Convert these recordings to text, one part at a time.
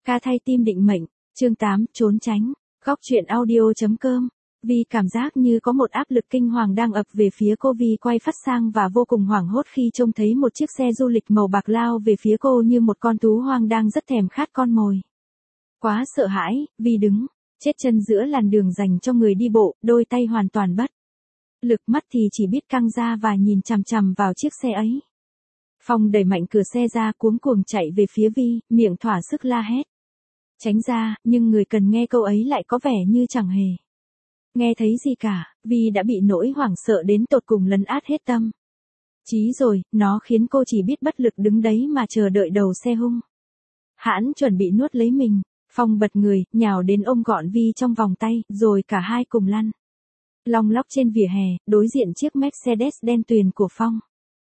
Ca thay tim định mệnh, chương 8, trốn tránh, góc truyện audio.com. Vi cảm giác như có một áp lực kinh hoàng đang ập về phía cô. Vi quay phát sang và vô cùng hoảng hốt khi trông thấy một chiếc xe du lịch màu bạc lao về phía cô như một con thú hoang đang rất thèm khát con mồi. Quá sợ hãi, Vi đứng, chết chân giữa làn đường dành cho người đi bộ, đôi tay hoàn toàn bất lực, mắt thì chỉ biết căng ra và nhìn chằm chằm vào chiếc xe ấy. Phong đẩy mạnh cửa xe ra, cuống cuồng chạy về phía Vi, miệng thỏa sức la hét. Tránh ra, nhưng người cần nghe câu ấy lại có vẻ như chẳng hề nghe thấy gì cả. Vi đã bị nỗi hoảng sợ đến tột cùng lấn át hết tâm trí rồi, nó khiến cô chỉ biết bất lực đứng đấy mà chờ đợi đầu xe hung hãn chuẩn bị nuốt lấy mình. Phong bật người, nhào đến ôm gọn Vi trong vòng tay, rồi cả hai cùng lăn long lóc trên vỉa hè, đối diện chiếc Mercedes đen tuyền của Phong.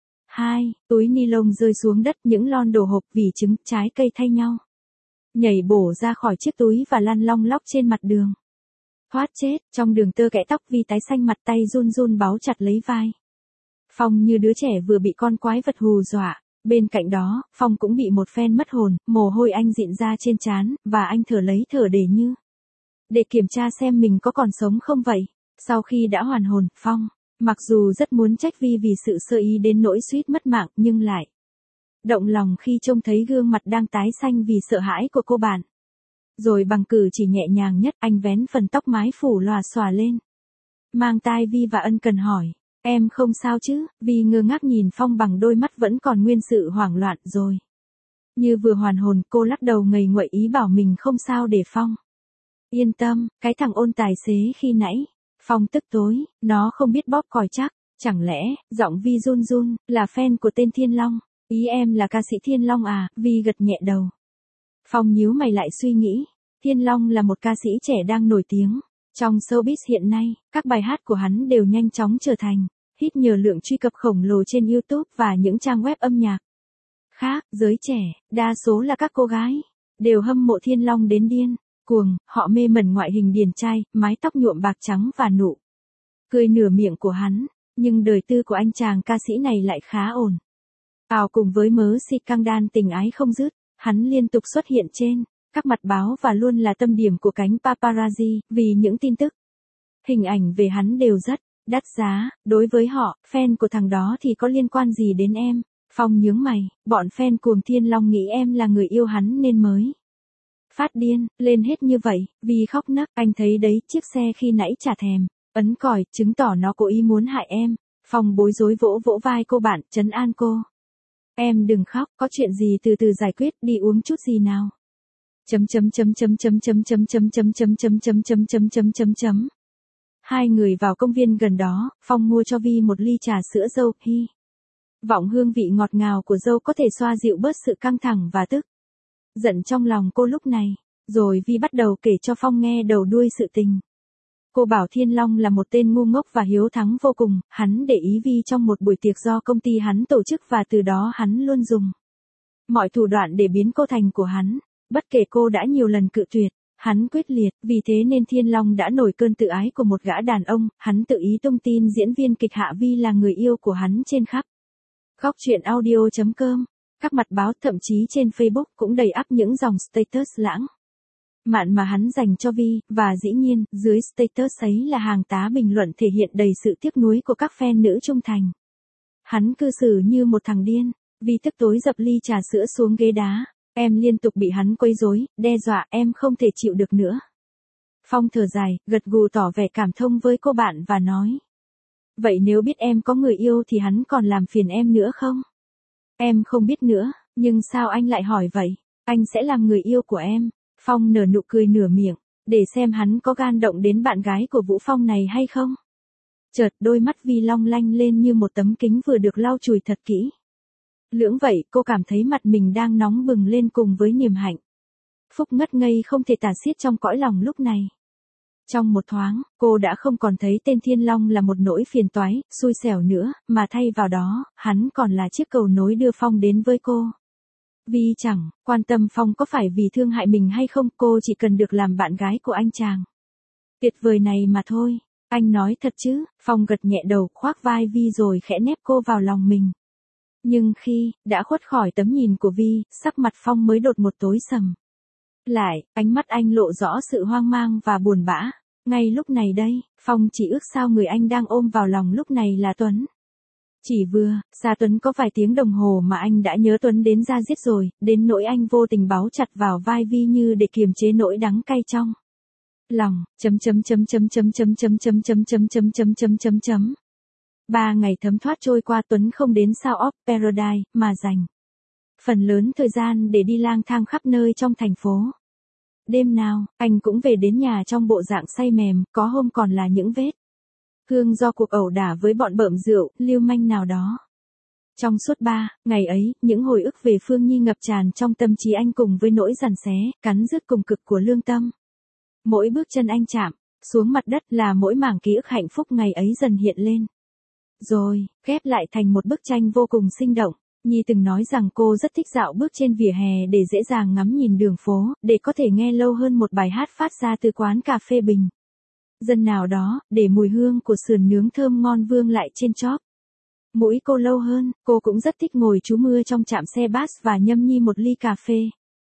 Túi ni lông rơi xuống đất, những lon đồ hộp, vỉ trứng, trái cây thay nhau nhảy bổ ra khỏi chiếc túi và lăn long lóc trên mặt đường. Thoát chết, trong đường tơ kẽ tóc Vi tái xanh, mặt tay run run báu chặt lấy vai Phong như đứa trẻ vừa bị con quái vật hù dọa. Bên cạnh đó, Phong cũng bị một phen mất hồn, mồ hôi anh rịn ra trên trán, và anh thở lấy thở để kiểm tra xem mình có còn sống không vậy. Sau khi đã hoàn hồn, Phong, mặc dù rất muốn trách Vi vì sự sơ ý đến nỗi suýt mất mạng, nhưng lại động lòng khi trông thấy gương mặt đang tái xanh vì sợ hãi của cô bạn. Rồi bằng cử chỉ nhẹ nhàng nhất, anh vén phần tóc mái phủ lòa xòa lên, mang tai Vi và ân cần hỏi, em không sao chứ? Vi ngơ ngác nhìn Phong bằng đôi mắt vẫn còn nguyên sự hoảng loạn, rồi như vừa hoàn hồn, cô lắc đầu ngây nguậy ý bảo mình không sao để Phong yên tâm. Cái thằng ôn tài xế khi nãy. Phong tức tối, nó không biết bóp còi chắc. Chẳng lẽ, giọng Vi run run, là fan của tên Thiên Long? Ý em là ca sĩ Thiên Long à? Vi gật nhẹ đầu. Phong nhíu mày lại suy nghĩ. Thiên Long là một ca sĩ trẻ đang nổi tiếng trong showbiz hiện nay. Các bài hát của hắn đều nhanh chóng trở thành hit nhờ lượng truy cập khổng lồ trên YouTube và những trang web âm nhạc khác. Giới trẻ, đa số là các cô gái, đều hâm mộ Thiên Long đến điên cuồng. Họ mê mẩn ngoại hình điển trai, mái tóc nhuộm bạc trắng và nụ cười nửa miệng của hắn. Nhưng đời tư của anh chàng ca sĩ này lại khá ổn ào. Cùng với mớ xịt căng đan tình ái không dứt, hắn liên tục xuất hiện trên các mặt báo và luôn là tâm điểm của cánh paparazzi, vì những tin tức, hình ảnh về hắn đều rất đắt giá. Đối với họ, fan của thằng đó thì có liên quan gì đến em? Phong nhướng mày, bọn fan cuồng Thiên Long nghĩ em là người yêu hắn nên mới phát điên lên hết như vậy. Vì khóc nấc, anh thấy đấy, chiếc xe khi nãy chả thèm ấn còi, chứng tỏ nó cố ý muốn hại em. Phong bối rối vỗ vỗ vai cô bạn, trấn an cô. Em đừng khóc, có chuyện gì từ từ giải quyết, đi uống chút gì nào. Hai người vào công viên gần đó, Phong mua cho Vi một ly trà sữa dâu, hy vọng hương vị ngọt ngào của dâu có thể xoa dịu bớt sự căng thẳng và tức giận trong lòng cô lúc này. Rồi Vi bắt đầu kể cho Phong nghe đầu đuôi sự tình. Cô bảo Thiên Long là một tên ngu ngốc và hiếu thắng vô cùng. Hắn để ý Vi trong một buổi tiệc do công ty hắn tổ chức, và từ đó hắn luôn dùng mọi thủ đoạn để biến cô thành của hắn. Bất kể cô đã nhiều lần cự tuyệt, hắn quyết liệt. Vì thế nên Thiên Long đã nổi cơn tự ái của một gã đàn ông. Hắn tự ý tung tin diễn viên kịch Hạ Vi là người yêu của hắn trên khắp góc truyện audio.com. Các mặt báo, thậm chí trên Facebook cũng đầy ắp những dòng status lãng mạn mà hắn dành cho Vi. Và dĩ nhiên, dưới status ấy là hàng tá bình luận thể hiện đầy sự tiếc nuối của các fan nữ trung thành. Hắn cư xử như một thằng điên. Vi tức tối dập ly trà sữa xuống ghế đá. Em liên tục bị hắn quấy rối, đe dọa, em không thể chịu được nữa. Phong thở dài, gật gù tỏ vẻ cảm thông với cô bạn và nói. Vậy nếu biết em có người yêu thì hắn còn làm phiền em nữa không? Em không biết nữa, nhưng sao anh lại hỏi vậy? Anh sẽ làm người yêu của em. Phong nở nụ cười nửa miệng, để xem hắn có gan động đến bạn gái của Vũ Phong này hay không. Chợt đôi mắt Vi long lanh lên như một tấm kính vừa được lau chùi thật kỹ. Lưỡng vậy, cô cảm thấy mặt mình đang nóng bừng lên cùng với niềm hạnh phúc ngất ngây không thể tả xiết trong cõi lòng lúc này. Trong một thoáng, cô đã không còn thấy tên Thiên Long là một nỗi phiền toái, xui xẻo nữa, mà thay vào đó, hắn còn là chiếc cầu nối đưa Phong đến với cô. Vi chẳng quan tâm Phong có phải vì thương hại mình hay không, cô chỉ cần được làm bạn gái của anh chàng tuyệt vời này mà thôi. Anh nói thật chứ? Phong gật nhẹ đầu, khoác vai Vi rồi khẽ nép cô vào lòng mình. Nhưng khi đã khuất khỏi tấm nhìn của Vi, sắc mặt Phong mới đột một tối sầm Lại, ánh mắt anh lộ rõ sự hoang mang và buồn bã. Ngay lúc này đây, Phong chỉ ước sao người anh đang ôm vào lòng lúc này là Tuấn. Chỉ vừa, xa Tuấn có vài tiếng đồng hồ mà anh đã nhớ Tuấn đến da diết rồi, đến nỗi anh vô tình báu chặt vào vai Vi Như để kiềm chế nỗi đắng cay trong lòng. 3 ngày thấm thoát trôi qua, Tuấn không đến South of Paradise, mà dành phần lớn thời gian để đi lang thang khắp nơi trong thành phố. Đêm nào, anh cũng về đến nhà trong bộ dạng say mềm, có hôm còn là những vết hương do cuộc ẩu đả với bọn bợm rượu, lưu manh nào đó. Trong suốt 3 ngày ấy, những hồi ức về Phương Nhi ngập tràn trong tâm trí anh cùng với nỗi giằn xé, cắn rứt cùng cực của lương tâm. Mỗi bước chân anh chạm xuống mặt đất là mỗi mảng ký ức hạnh phúc ngày ấy dần hiện lên. Rồi, ghép lại thành một bức tranh vô cùng sinh động. Nhi từng nói rằng cô rất thích dạo bước trên vỉa hè để dễ dàng ngắm nhìn đường phố, để có thể nghe lâu hơn một bài hát phát ra từ quán cà phê bình dân nào đó, để mùi hương của sườn nướng thơm ngon vương lại trên chóp mũi cô lâu hơn. Cô cũng rất thích ngồi trú mưa trong trạm xe bus và nhâm nhi một ly cà phê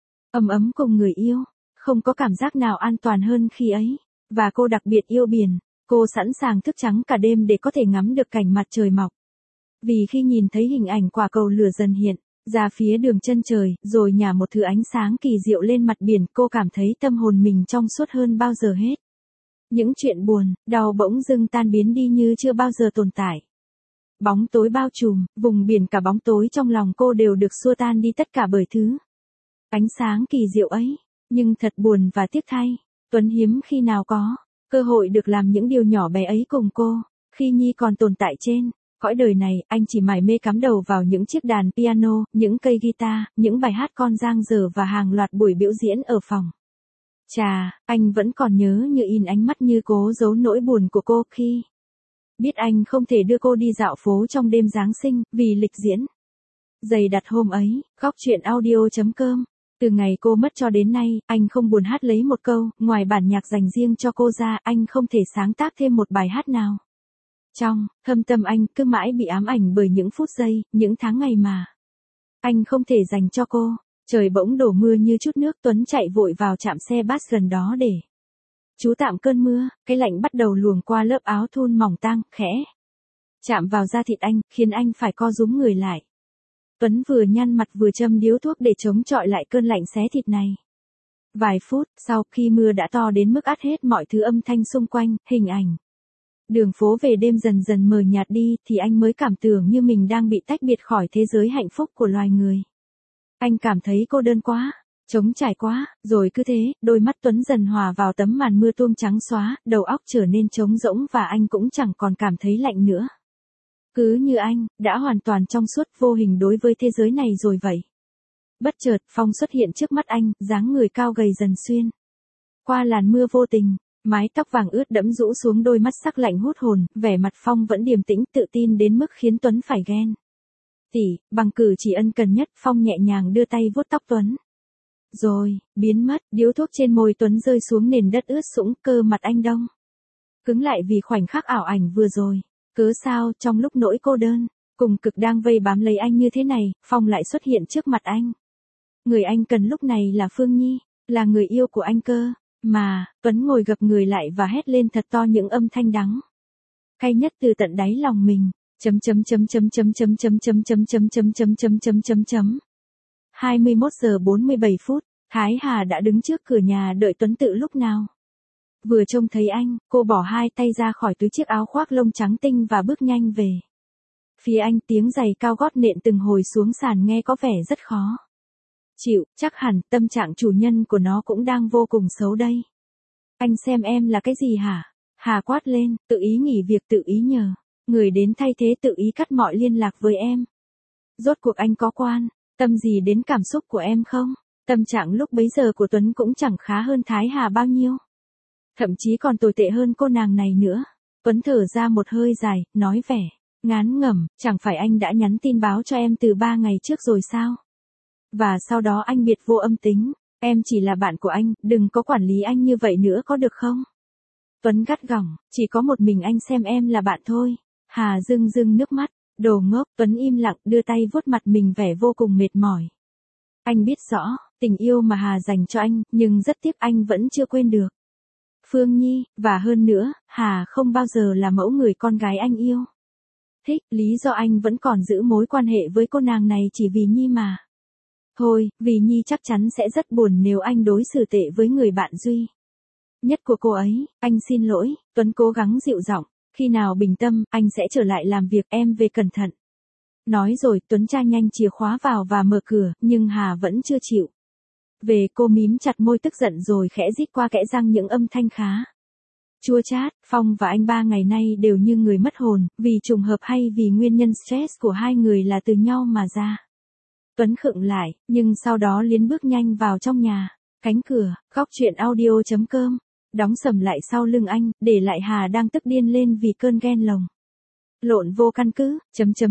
ấm ấm cùng người yêu. Không có cảm giác nào an toàn hơn khi ấy. Và cô đặc biệt yêu biển. Cô sẵn sàng thức trắng cả đêm để có thể ngắm được cảnh mặt trời mọc. Vì khi nhìn thấy hình ảnh quả cầu lửa dần hiện ra phía đường chân trời, rồi nhả một thứ ánh sáng kỳ diệu lên mặt biển, cô cảm thấy tâm hồn mình trong suốt hơn bao giờ hết. Những chuyện buồn, đau bỗng dưng tan biến đi như chưa bao giờ tồn tại. Bóng tối bao trùm, vùng biển cả bóng tối trong lòng cô đều được xua tan đi tất cả bởi thứ ánh sáng kỳ diệu ấy. Nhưng thật buồn và tiếc thay, Tuấn hiếm khi nào có cơ hội được làm những điều nhỏ bé ấy cùng cô. Khi Nhi còn tồn tại trên cõi đời này, anh chỉ mải mê cắm đầu vào những chiếc đàn piano, những cây guitar, những bài hát con dang dở và hàng loạt buổi biểu diễn ở phòng trà. Anh vẫn còn nhớ như in ánh mắt như cố giấu nỗi buồn của cô khi biết anh không thể đưa cô đi dạo phố trong đêm Giáng sinh, vì lịch diễn dày đặt hôm ấy. Góc truyện audio.com. Từ ngày cô mất cho đến nay, anh không buồn hát lấy một câu, ngoài bản nhạc dành riêng cho cô ra, anh không thể sáng tác thêm một bài hát nào. Trong thâm tâm anh cứ mãi bị ám ảnh bởi những phút giây, những tháng ngày mà anh không thể dành cho cô. Trời bỗng đổ mưa như chút nước, Tuấn chạy vội vào trạm xe bus gần đó để trú tạm cơn mưa. Cái lạnh bắt đầu luồn qua lớp áo thun mỏng tang, khẽ chạm vào da thịt anh, khiến anh phải co rúm người lại. Tuấn vừa nhăn mặt vừa châm điếu thuốc để chống chọi lại cơn lạnh xé thịt này. Vài phút sau, khi mưa đã to đến mức át hết mọi thứ âm thanh xung quanh, hình ảnh đường phố về đêm dần dần mờ nhạt đi, thì anh mới cảm tưởng như mình đang bị tách biệt khỏi thế giới hạnh phúc của loài người. Anh cảm thấy cô đơn quá, trống trải quá. Rồi cứ thế, đôi mắt Tuấn dần hòa vào tấm màn mưa tuông trắng xóa, đầu óc trở nên trống rỗng và anh cũng chẳng còn cảm thấy lạnh nữa. Cứ như anh đã hoàn toàn trong suốt vô hình đối với thế giới này rồi vậy. Bất chợt, Phong xuất hiện trước mắt anh, dáng người cao gầy dần xuyên qua làn mưa vô tình. Mái tóc vàng ướt đẫm rũ xuống đôi mắt sắc lạnh hút hồn, vẻ mặt Phong vẫn điềm tĩnh, tự tin đến mức khiến Tuấn phải ghen tị. Bằng cử chỉ ân cần nhất, Phong nhẹ nhàng đưa tay vuốt tóc Tuấn. Rồi, biến mất. Điếu thuốc trên môi Tuấn rơi xuống nền đất ướt sũng, cơ mặt anh đông cứng lại vì khoảnh khắc ảo ảnh vừa rồi. Cớ sao, trong lúc nỗi cô đơn cùng cực đang vây bám lấy anh như thế này, Phong lại xuất hiện trước mặt anh. Người anh cần lúc này là Phương Nhi, là người yêu của anh cơ. Mà, Tuấn ngồi gập người lại và hét lên thật to những âm thanh đắng cay nhất từ tận đáy lòng mình. 21 giờ 47 phút, Thái Hà đã đứng trước cửa nhà đợi Tuấn từ lúc nào. Vừa trông thấy anh, cô bỏ hai tay ra khỏi túi chiếc áo khoác lông trắng tinh và bước nhanh về phía anh. Tiếng giày cao gót nện từng hồi xuống sàn nghe có vẻ rất khó chịu. Chắc hẳn tâm trạng chủ nhân của nó cũng đang vô cùng xấu đây. Anh xem em là cái gì hả? Hà quát lên, tự ý nghỉ việc, tự ý nhờ người đến thay thế, tự ý cắt mọi liên lạc với em. Rốt cuộc anh có quan tâm gì đến cảm xúc của em không? Tâm trạng lúc bấy giờ của Tuấn cũng chẳng khá hơn Thái Hà bao nhiêu. Thậm chí còn tồi tệ hơn cô nàng này nữa. Tuấn thở ra một hơi dài, nói vẻ ngán ngẩm, chẳng phải anh đã nhắn tin báo cho em từ 3 ngày trước rồi sao? Và sau đó anh biệt vô âm tính. Em chỉ là bạn của anh, đừng có quản lý anh như vậy nữa có được không? Tuấn gắt gỏng, chỉ có một mình anh xem em là bạn thôi. Hà rưng rưng nước mắt, đồ ngốc. Tuấn im lặng đưa tay vuốt mặt mình vẻ vô cùng mệt mỏi. Anh biết rõ, tình yêu mà Hà dành cho anh, nhưng rất tiếc anh vẫn chưa quên được. Phương Nhi, và hơn nữa, Hà không bao giờ là mẫu người con gái anh yêu. Thích, lý do anh vẫn còn giữ mối quan hệ với cô nàng này chỉ vì Nhi mà. Thôi, vì Nhi chắc chắn sẽ rất buồn nếu anh đối xử tệ với người bạn duy nhất của cô ấy. Anh xin lỗi, Tuấn cố gắng dịu giọng. Khi nào bình tâm, anh sẽ trở lại làm việc, em về cẩn thận. Nói rồi, Tuấn tra nhanh chìa khóa vào và mở cửa, nhưng Hà vẫn chưa chịu. Về, cô mím chặt môi tức giận rồi khẽ rít qua kẽ răng những âm thanh khá chua chát. Phong và anh 3 ngày nay đều như người mất hồn, vì trùng hợp hay vì nguyên nhân stress của hai người là từ nhau mà ra. Tuấn khựng lại, nhưng sau đó liến bước nhanh vào trong nhà. Cánh cửa, góc truyện audio.com đóng sầm lại sau lưng anh, để lại Hà đang tức điên lên vì cơn ghen lồng lộn vô căn cứ.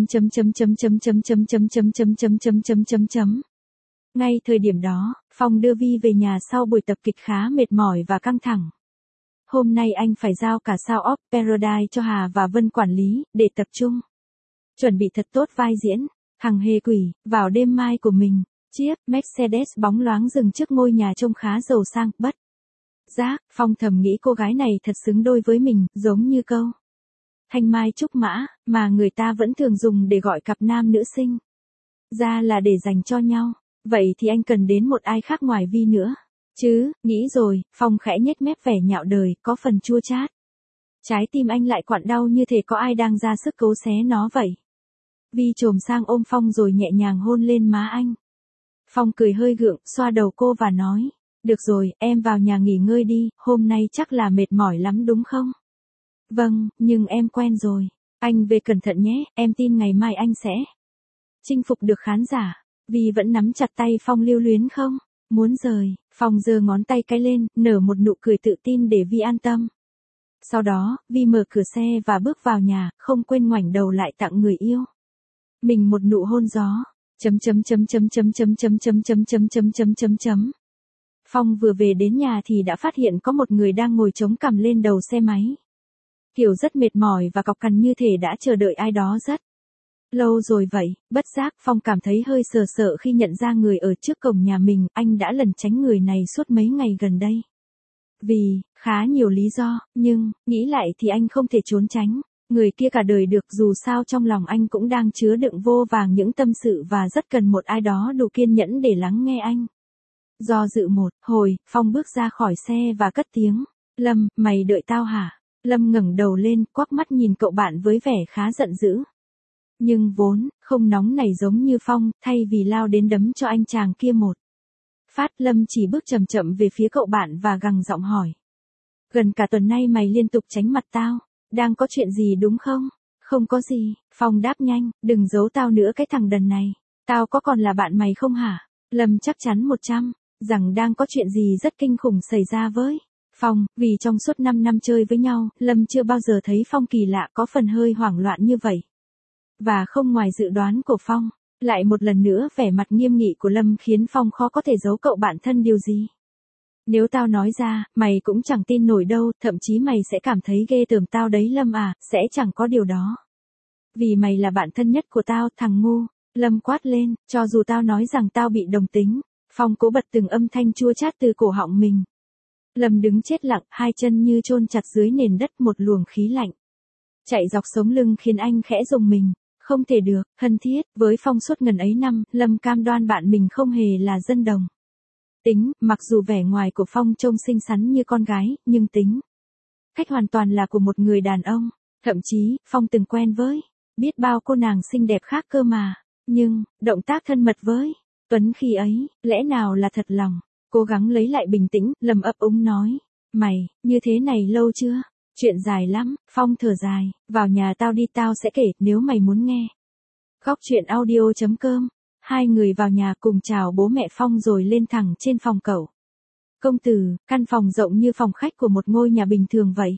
Ngay thời điểm đó, Phong đưa Vi về nhà sau buổi tập kịch khá mệt mỏi và căng thẳng. Hôm nay anh phải giao cả Sound of Paradise cho Hà và Vân quản lý, để tập trung chuẩn bị thật tốt vai diễn. Thằng hề quỷ, vào đêm mai của mình, chiếc Mercedes bóng loáng dừng trước ngôi nhà trông khá giàu sang, bất giác, Phong thầm nghĩ cô gái này thật xứng đôi với mình, giống như câu Thanh Mai Trúc Mã, mà người ta vẫn thường dùng để gọi cặp nam nữ sinh ra là để dành cho nhau. Vậy thì anh cần đến một ai khác ngoài Vi nữa chứ, nghĩ rồi, Phong khẽ nhếch mép vẻ nhạo đời, có phần chua chát. Trái tim anh lại quặn đau như thể có ai đang ra sức cấu xé nó vậy. Vi chồm sang ôm Phong rồi nhẹ nhàng hôn lên má anh. Phong cười hơi gượng, xoa đầu cô và nói, được rồi, em vào nhà nghỉ ngơi đi, hôm nay chắc là mệt mỏi lắm đúng không? Vâng, nhưng em quen rồi. Anh về cẩn thận nhé, em tin ngày mai anh sẽ chinh phục được khán giả. Vi vẫn nắm chặt tay Phong lưu luyến không muốn rời. Phong giơ ngón tay cái lên, nở một nụ cười tự tin để Vi an tâm. Sau đó, Vi mở cửa xe và bước vào nhà, không quên ngoảnh đầu lại tặng người yêu mình một nụ hôn gió. Phong vừa về đến nhà thì đã phát hiện có một người đang ngồi chống cằm lên đầu xe máy. Kiểu rất mệt mỏi và cọc cằn, như thể đã chờ đợi ai đó rất lâu rồi vậy. Bất giác, Phong cảm thấy hơi sợ sợ khi nhận ra người ở trước cổng nhà mình. Anh đã lẩn tránh người này suốt mấy ngày gần đây. Vì khá nhiều lý do, nhưng nghĩ lại thì anh không thể trốn tránh người kia cả đời được. Dù sao trong lòng anh cũng đang chứa đựng vô vàng những tâm sự và rất cần một ai đó đủ kiên nhẫn để lắng nghe anh. Do dự một hồi, Phong bước ra khỏi xe và cất tiếng, Lâm, mày đợi tao hả? Lâm ngẩng đầu lên, quắc mắt nhìn cậu bạn với vẻ khá giận dữ. Nhưng vốn không nóng nảy giống như Phong, thay vì lao đến đấm cho anh chàng kia một phát, Lâm chỉ bước chậm chậm về phía cậu bạn và gằn giọng hỏi. Gần cả tuần nay mày liên tục tránh mặt tao, đang có chuyện gì đúng không? Không có gì, Phong đáp nhanh, đừng giấu tao nữa cái thằng đần này. Tao có còn là bạn mày không hả? Lâm chắc chắn 100 rằng đang có chuyện gì rất kinh khủng xảy ra với Phong, vì trong suốt 5 năm chơi với nhau, Lâm chưa bao giờ thấy Phong kỳ lạ, có phần hơi hoảng loạn như vậy. Và không ngoài dự đoán của Phong, lại một lần nữa vẻ mặt nghiêm nghị của Lâm khiến Phong khó có thể giấu cậu bạn thân điều gì. Nếu tao nói ra, mày cũng chẳng tin nổi đâu, thậm chí mày sẽ cảm thấy ghê tởm tao đấy Lâm à, sẽ chẳng có điều đó. Vì mày là bạn thân nhất của tao, thằng ngu. Lâm quát lên, cho dù tao nói rằng tao bị đồng tính. Phong cố bật từng âm thanh chua chát từ cổ họng mình. Lâm đứng chết lặng, hai chân như chôn chặt dưới nền đất, một luồng khí lạnh chạy dọc sống lưng khiến anh khẽ rùng mình. Không thể được, thân thiết, với Phong suốt ngần ấy năm, Lâm cam đoan bạn mình không hề là dân đồng tính, mặc dù vẻ ngoài của Phong trông xinh xắn như con gái, nhưng tính cách hoàn toàn là của một người đàn ông. Thậm chí, Phong từng quen với biết bao cô nàng xinh đẹp khác cơ mà. Nhưng, động tác thân mật với Tuấn khi ấy, lẽ nào là thật lòng? Cố gắng lấy lại bình tĩnh, Lâm ấp úng nói. Mày, như thế này lâu chưa? Chuyện dài lắm. Phong thở dài, vào nhà tao đi, tao sẽ kể, nếu mày muốn nghe. Góc truyện audio.com. Hai người vào nhà cùng chào bố mẹ Phong rồi lên thẳng trên phòng cậu công tử. Căn phòng rộng như phòng khách của một ngôi nhà bình thường vậy.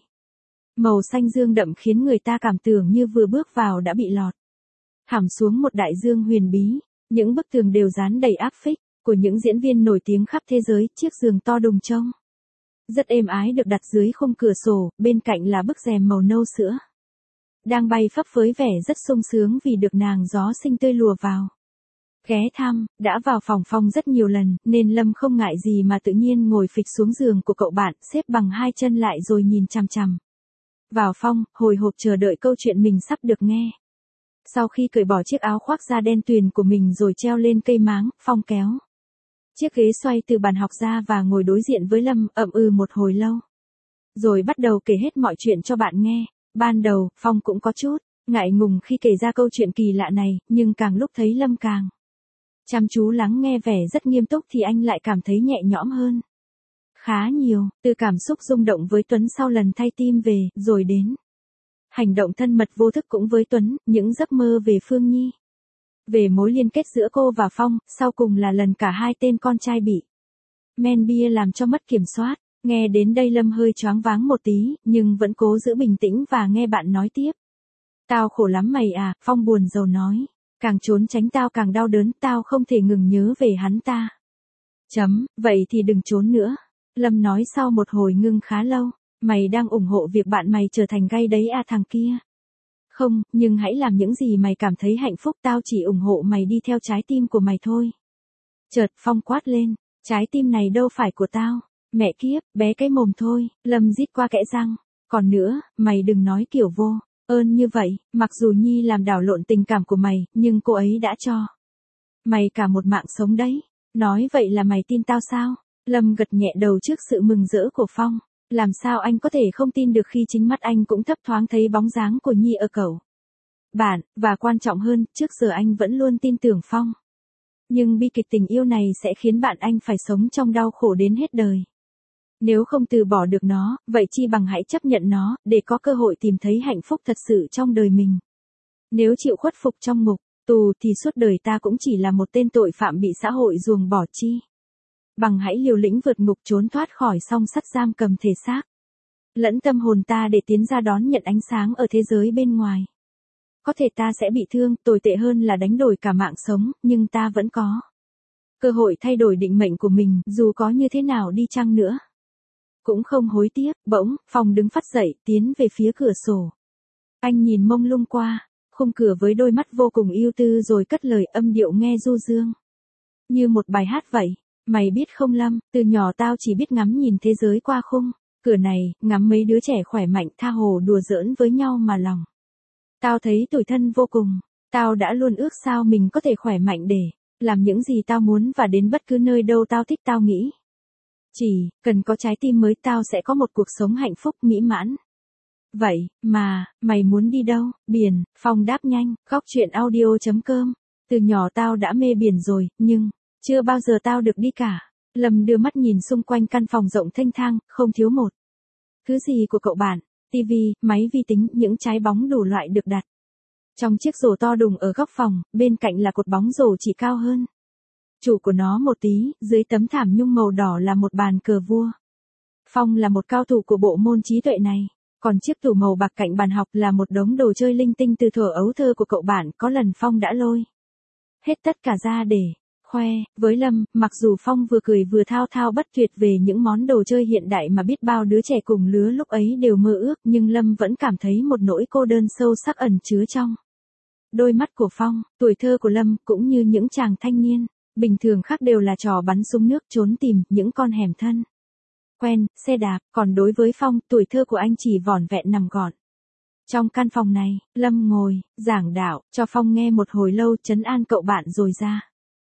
Màu xanh dương đậm khiến người ta cảm tưởng như vừa bước vào đã bị lọt thẳm xuống một đại dương huyền bí. Những bức tường đều dán đầy áp phích của những diễn viên nổi tiếng khắp thế giới. Chiếc giường to đùng trông rất êm ái được đặt dưới khung cửa sổ, bên cạnh là bức rèm màu nâu sữa đang bay phấp phới, vẻ rất sung sướng vì được nàng gió sinh tươi lùa vào. Ghé thăm, đã vào phòng Phong rất nhiều lần, nên Lâm không ngại gì mà tự nhiên ngồi phịch xuống giường của cậu bạn, xếp bằng hai chân lại rồi nhìn chằm chằm vào Phong, hồi hộp chờ đợi câu chuyện mình sắp được nghe. Sau khi cởi bỏ chiếc áo khoác da đen tuyền của mình rồi treo lên cây máng, Phong kéo chiếc ghế xoay từ bàn học ra và ngồi đối diện với Lâm, ậm ừ một hồi lâu. Rồi bắt đầu kể hết mọi chuyện cho bạn nghe. Ban đầu, Phong cũng có chút ngại ngùng khi kể ra câu chuyện kỳ lạ này, nhưng càng lúc thấy Lâm càng chăm chú lắng nghe vẻ rất nghiêm túc thì anh lại cảm thấy nhẹ nhõm hơn khá nhiều, từ cảm xúc rung động với Tuấn sau lần thay tim về, rồi đến hành động thân mật vô thức cũng với Tuấn, những giấc mơ về Phương Nhi, về mối liên kết giữa cô và Phong, sau cùng là lần cả hai tên con trai bị men bia làm cho mất kiểm soát. Nghe đến đây Lâm hơi choáng váng một tí, nhưng vẫn cố giữ bình tĩnh và nghe bạn nói tiếp. Tao khổ lắm mày à, Phong buồn rầu nói. Càng trốn tránh tao càng đau đớn, tao không thể ngừng nhớ về hắn ta. Vậy thì đừng trốn nữa. Lâm nói sau một hồi ngưng khá lâu. Mày đang ủng hộ việc bạn mày trở thành gay đấy à thằng kia? Không, nhưng hãy làm những gì mày cảm thấy hạnh phúc, tao chỉ ủng hộ mày đi theo trái tim của mày thôi. Chợt Phong quát lên, trái tim này đâu phải của tao. Mẹ kiếp, bé cái mồm thôi, Lâm rít qua kẽ răng. Còn nữa, mày đừng nói kiểu vô ơn như vậy, mặc dù Nhi làm đảo lộn tình cảm của mày, nhưng cô ấy đã cho mày cả một mạng sống đấy. Nói vậy là mày tin tao sao? Lâm gật nhẹ đầu trước sự mừng rỡ của Phong. Làm sao anh có thể không tin được khi chính mắt anh cũng thấp thoáng thấy bóng dáng của Nhi ở cậu bạn, và quan trọng hơn, trước giờ anh vẫn luôn tin tưởng Phong. Nhưng bi kịch tình yêu này sẽ khiến bạn anh phải sống trong đau khổ đến hết đời. Nếu không từ bỏ được nó, vậy chi bằng hãy chấp nhận nó, để có cơ hội tìm thấy hạnh phúc thật sự trong đời mình. Nếu chịu khuất phục trong ngục tù thì suốt đời ta cũng chỉ là một tên tội phạm bị xã hội ruồng bỏ chi. Bằng hãy liều lĩnh vượt ngục trốn thoát khỏi song sắt giam cầm thể xác lẫn tâm hồn ta để tiến ra đón nhận ánh sáng ở thế giới bên ngoài. Có thể ta sẽ bị thương, tồi tệ hơn là đánh đổi cả mạng sống, nhưng ta vẫn có cơ hội thay đổi định mệnh của mình, dù có như thế nào đi chăng nữa. Cũng không hối tiếc. Bỗng, Phong đứng phắt dậy, tiến về phía cửa sổ. Anh nhìn mông lung qua khung cửa với đôi mắt vô cùng ưu tư rồi cất lời, âm điệu nghe du dương như một bài hát vậy. Mày biết không Lâm, từ nhỏ tao chỉ biết ngắm nhìn thế giới qua khung cửa này, ngắm mấy đứa trẻ khỏe mạnh tha hồ đùa giỡn với nhau mà lòng tao thấy tủi thân vô cùng. Tao đã luôn ước sao mình có thể khỏe mạnh để làm những gì tao muốn và đến bất cứ nơi đâu tao thích. Tao nghĩ chỉ cần có trái tim mới tao sẽ có một cuộc sống hạnh phúc mỹ mãn. Vậy mà, mày muốn đi đâu? Biển. Phong đáp nhanh. Góc truyện audio.com. Từ nhỏ tao đã mê biển rồi, nhưng chưa bao giờ tao được đi cả. Lâm đưa mắt nhìn xung quanh căn phòng rộng thênh thang, không thiếu một thứ gì của cậu bạn. Tivi, máy vi tính, những trái bóng đủ loại được đặt trong chiếc rổ to đùng ở góc phòng, bên cạnh là cột bóng rổ chỉ cao hơn chủ của nó một tí, dưới tấm thảm nhung màu đỏ là một bàn cờ vua. Phong là một cao thủ của bộ môn trí tuệ này, còn chiếc tủ màu bạc cạnh bàn học là một đống đồ chơi linh tinh từ thuở ấu thơ của cậu bạn. Có lần Phong đã lôi hết tất cả ra để khoe với Lâm, mặc dù Phong vừa cười vừa thao thao bất tuyệt về những món đồ chơi hiện đại mà biết bao đứa trẻ cùng lứa lúc ấy đều mơ ước, nhưng Lâm vẫn cảm thấy một nỗi cô đơn sâu sắc ẩn chứa trong đôi mắt của Phong. Tuổi thơ của Lâm cũng như những chàng thanh niên bình thường khác đều là trò bắn súng nước, trốn tìm những con hẻm thân quen, xe đạp. Còn đối với Phong, tuổi thơ của anh chỉ vỏn vẹn nằm gọn trong căn phòng này. Lâm ngồi giảng đạo cho Phong nghe một hồi lâu, trấn an cậu bạn rồi ra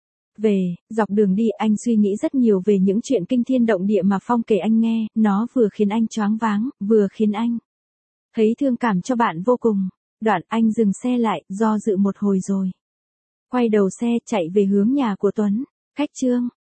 về. Dọc đường đi anh suy nghĩ rất nhiều về những chuyện kinh thiên động địa mà Phong kể anh nghe, nó vừa khiến anh choáng váng, vừa khiến anh thấy thương cảm cho bạn vô cùng. Đoạn anh dừng xe lại, do dự một hồi rồi quay đầu xe chạy về hướng nhà của Tuấn. Cách Trương